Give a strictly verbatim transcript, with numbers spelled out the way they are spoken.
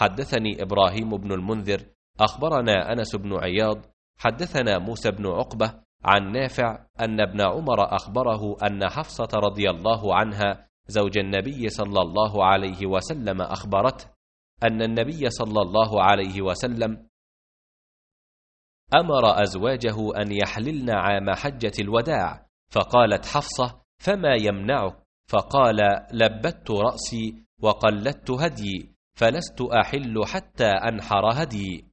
حدثني إبراهيم بن المنذر أخبرنا أنس بن عياض حدثنا موسى بن عقبة عن نافع أن ابن عمر أخبره أن حفصة رضي الله عنها زوج النبي صلى الله عليه وسلم أخبرته أن النبي صلى الله عليه وسلم أمر أزواجه أن يحللن عام حجة الوداع، فقالت حفصة: فما يمنعك؟ فقال: لبت رأسي وقلدت هدي، فلست أحل حتى أنحر هدي.